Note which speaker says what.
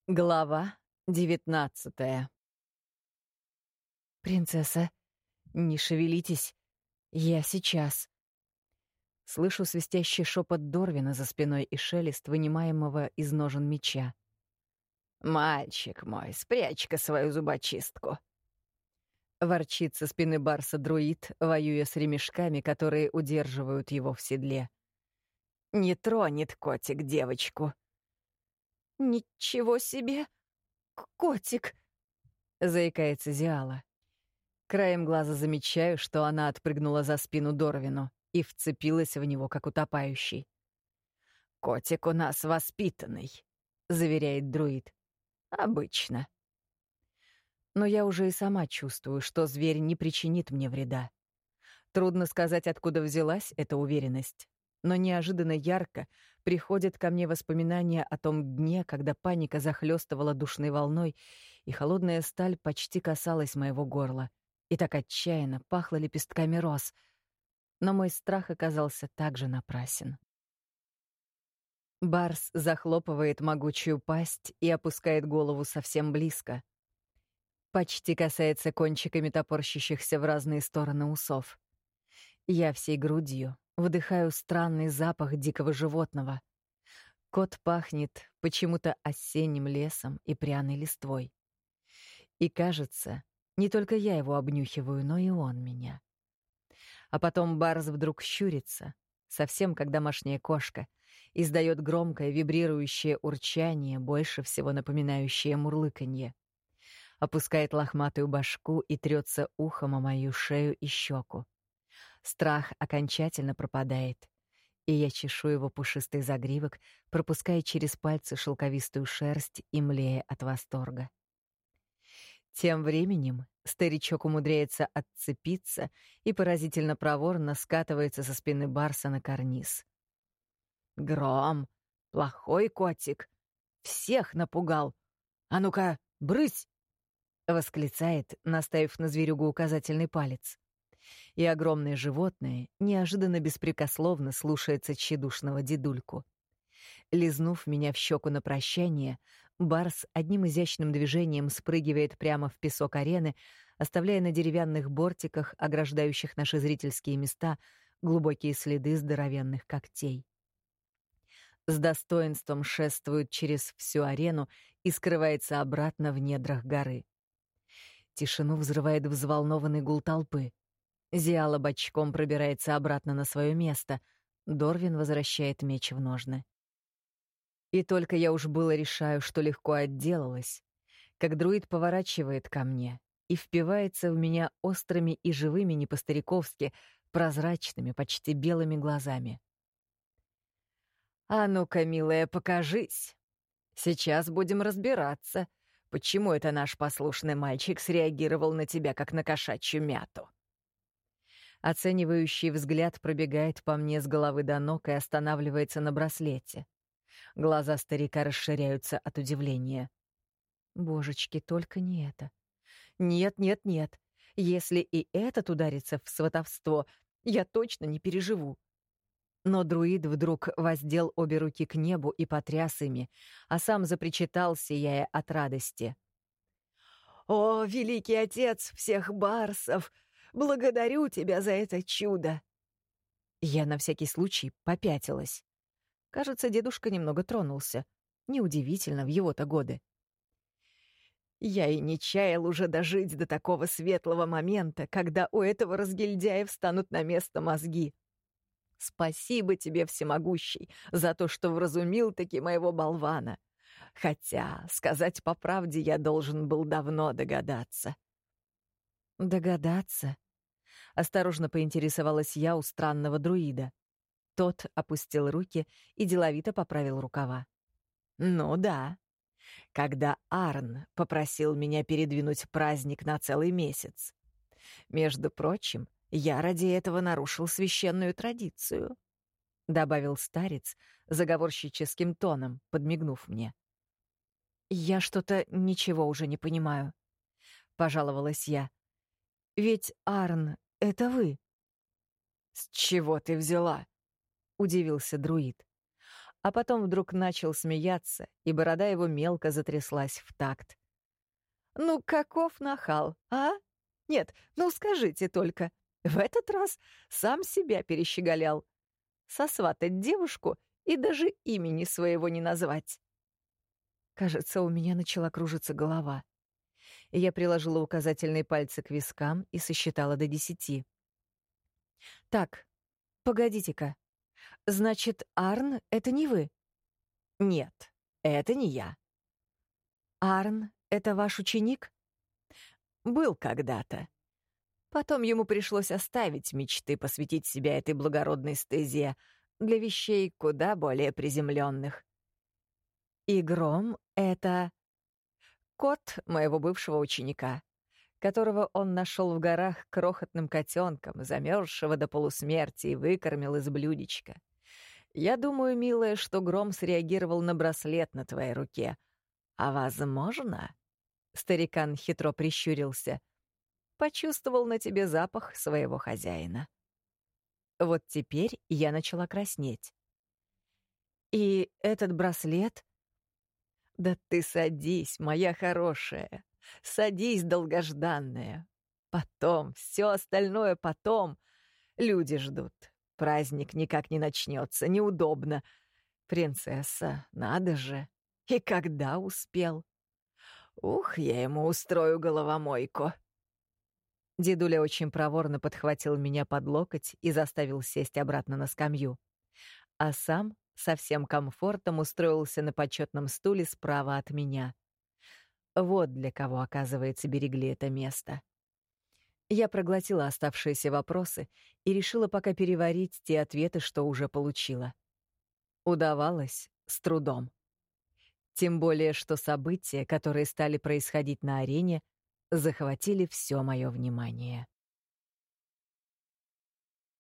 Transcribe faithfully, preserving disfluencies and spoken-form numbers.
Speaker 1: Глава девятнадцатая. «Принцесса, не шевелитесь, я сейчас». Слышу свистящий шепот Дорвина за спиной и шелест вынимаемого из ножен меча.
Speaker 2: «Мальчик мой, спрячь-ка свою зубочистку!»
Speaker 1: Ворчит со спины барса друид, воюя с ремешками, которые удерживают его в седле.
Speaker 2: «Не тронет котик девочку!»
Speaker 3: «Ничего себе! Котик!»
Speaker 1: — заикается Зиала. Краем глаза замечаю, что она отпрыгнула за спину Дорвину и вцепилась в него, как утопающий.
Speaker 2: «Котик у нас воспитанный»,
Speaker 1: — заверяет друид.
Speaker 2: «Обычно».
Speaker 1: Но я уже и сама чувствую, что зверь не причинит мне вреда. Трудно сказать, откуда взялась эта уверенность, но неожиданно ярко приходят ко мне воспоминания о том дне, когда паника захлестывала душной волной, и холодная сталь почти касалась моего горла, и так отчаянно пахло лепестками роз. Но мой страх оказался также напрасен. Барс захлопывает могучую пасть и опускает голову совсем близко. Почти касается кончиками топорщащихся в разные стороны усов. Я всей грудью вдыхаю странный запах дикого животного. Кот пахнет почему-то осенним лесом и пряной листвой. И кажется, не только я его обнюхиваю, но и он меня. А потом Барс вдруг щурится, совсем как домашняя кошка, издает громкое вибрирующее урчание, больше всего напоминающее мурлыканье. Опускает лохматую башку и трется ухом о мою шею и щеку. Страх окончательно пропадает, и я чешу его пушистый загривок, пропуская через пальцы шелковистую шерсть и млея от восторга. Тем временем старичок умудряется отцепиться и поразительно проворно скатывается со спины барса на карниз.
Speaker 2: «Гром, плохой котик, всех напугал. А ну-ка, брысь!»
Speaker 1: — восклицает, наставив на зверюгу указательный палец. И огромное животное неожиданно беспрекословно слушается тщедушного дедульку. Лизнув меня в щеку на прощание, барс одним изящным движением спрыгивает прямо в песок арены, оставляя на деревянных бортиках, ограждающих наши зрительские места, глубокие следы здоровенных когтей. С достоинством шествует через всю арену и скрывается обратно в недрах горы. Тишину взрывает взволнованный гул толпы. Зиала бочком пробирается обратно на свое место. Дорвин возвращает меч в ножны. И только я уж было решаю, что легко отделалась, как друид поворачивает ко мне и впивается в меня острыми и живыми, не по-стариковски, прозрачными, почти белыми глазами.
Speaker 2: «А ну-ка, милая, покажись. Сейчас будем разбираться, почему это наш послушный мальчик среагировал на тебя, как на кошачью мяту».
Speaker 1: Оценивающий взгляд пробегает по мне с головы до ног и останавливается на браслете. Глаза старика расширяются от удивления. Божечки, только не это. Нет, нет, нет. Если и этот ударится в сватовство, я точно не переживу. Но друид вдруг воздел обе руки к небу и потряс ими, а сам запричитал, сияя от радости.
Speaker 3: «О, великий отец всех барсов! Благодарю тебя за это чудо!»
Speaker 1: Я на всякий случай попятилась. Кажется, дедушка немного тронулся. Неудивительно, в его-то годы.
Speaker 3: «Я и не чаял уже дожить до такого светлого момента, когда у этого разгильдяя встанут на место мозги. Спасибо тебе, всемогущий, за то, что вразумил-таки моего болвана. Хотя, сказать по правде, я должен был давно догадаться».
Speaker 1: «Догадаться?» — осторожно поинтересовалась я у странного друида. Тот опустил руки и деловито поправил рукава.
Speaker 2: «Ну да. Когда Арн попросил меня передвинуть праздник на целый месяц. Между прочим, я ради этого нарушил священную традицию», — добавил старец заговорщическим тоном, подмигнув мне.
Speaker 1: «Я что-то ничего уже не понимаю», — пожаловалась я. «Ведь Арн — это вы».
Speaker 2: «С чего ты взяла?» — удивился друид. а потом вдруг начал смеяться, и борода его мелко затряслась в такт. «Ну, каков нахал, а? Нет, ну скажите только, в этот раз сам себя перещеголял. Сосватать девушку и даже имени своего не назвать». Кажется, у меня начала кружиться голова. Я приложила указательные пальцы к вискам и сосчитала до десяти. «Так, погодите-ка. Значит, Арн — это не вы?» «Нет, это не я». «Арн — это ваш ученик?» «Был когда-то. Потом ему пришлось оставить мечты, посвятить себя этой благородной стезе для вещей куда более приземленных. И Гром — это кот моего бывшего ученика, которого он нашел в горах крохотным котенком, замерзшего до полусмерти, и выкормил из блюдечка. Я думаю, милая, что Гром среагировал на браслет на твоей руке. А возможно, старикан хитро прищурился, почувствовал на тебе запах своего хозяина. Вот теперь я начала краснеть. И этот браслет... Да ты садись, моя хорошая, садись, долгожданная. Потом, все остальное потом. Люди ждут. Праздник никак не начнется, неудобно. Принцесса, надо же. И когда успел? Ух, я ему устрою головомойку. Дедуля очень проворно подхватил меня под локоть и заставил сесть обратно на скамью. А сам со всем комфортом устроился на почетном стуле справа от меня. Вот для кого, оказывается, берегли это место. Я проглотила оставшиеся вопросы и решила пока переварить те ответы, что уже получила. Удавалось с трудом. Тем более, что события, которые стали происходить на арене, захватили все мое внимание.